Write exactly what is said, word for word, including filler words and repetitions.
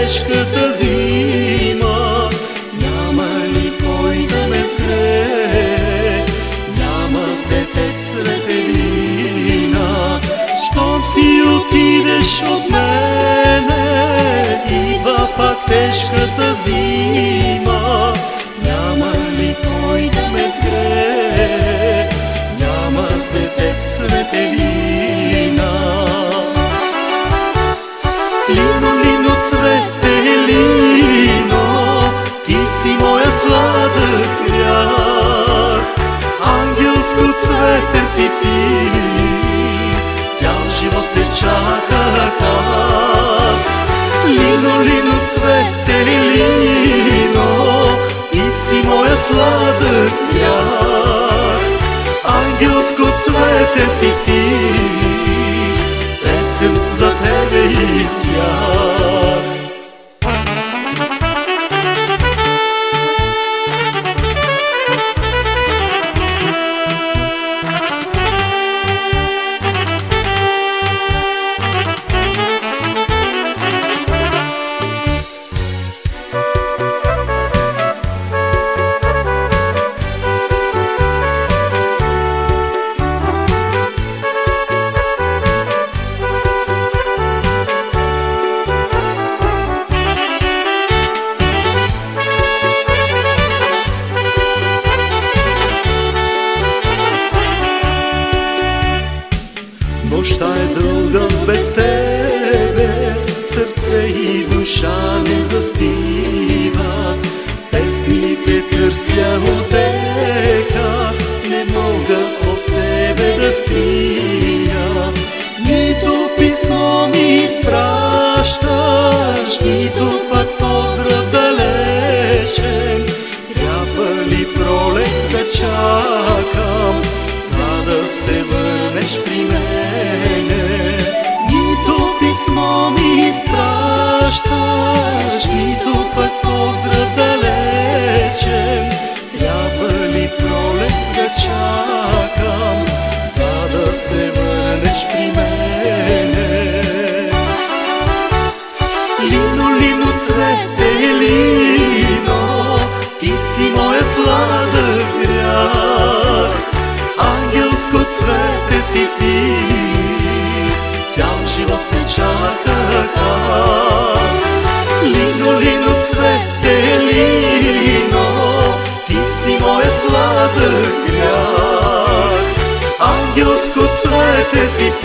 тежката зима. Няма никой да ме сгрее, няма детец светелина. Щом си отидеш от мене, идва пак тежката зима. Няма никой да ме сгрее, няма детец светелина. Лино, лино, цвете, лино, ти си моя сладък грях. Ангелско цвете си ти, цял живот те чаках аз. Лино, лино, цвете, лино, ти си моя сладък грях. Ангелско цвете си ти, песен за тебе изпях. Нощта е дълга без тебе, сърце и душа не заспиват. Песните търся утеха, не мога от тебе да скрия. Нито писмо ми изпращаш, нито пък поздрав далечен. Трябва ли пролет да чакам, за да се върнеш при мене? Нито писмо ми изпращаш, нито пък поздрав далечен. Трябва ли пролет да чакам, за да се върнеш при мене? Лино, лино, цвете, лино, ти си моя сладък грях. Ангелско цвете си ти, цял живот те чаках аз. Лино, лино, цвете, лино, ти си моя сладък грях. Ангелско цвете си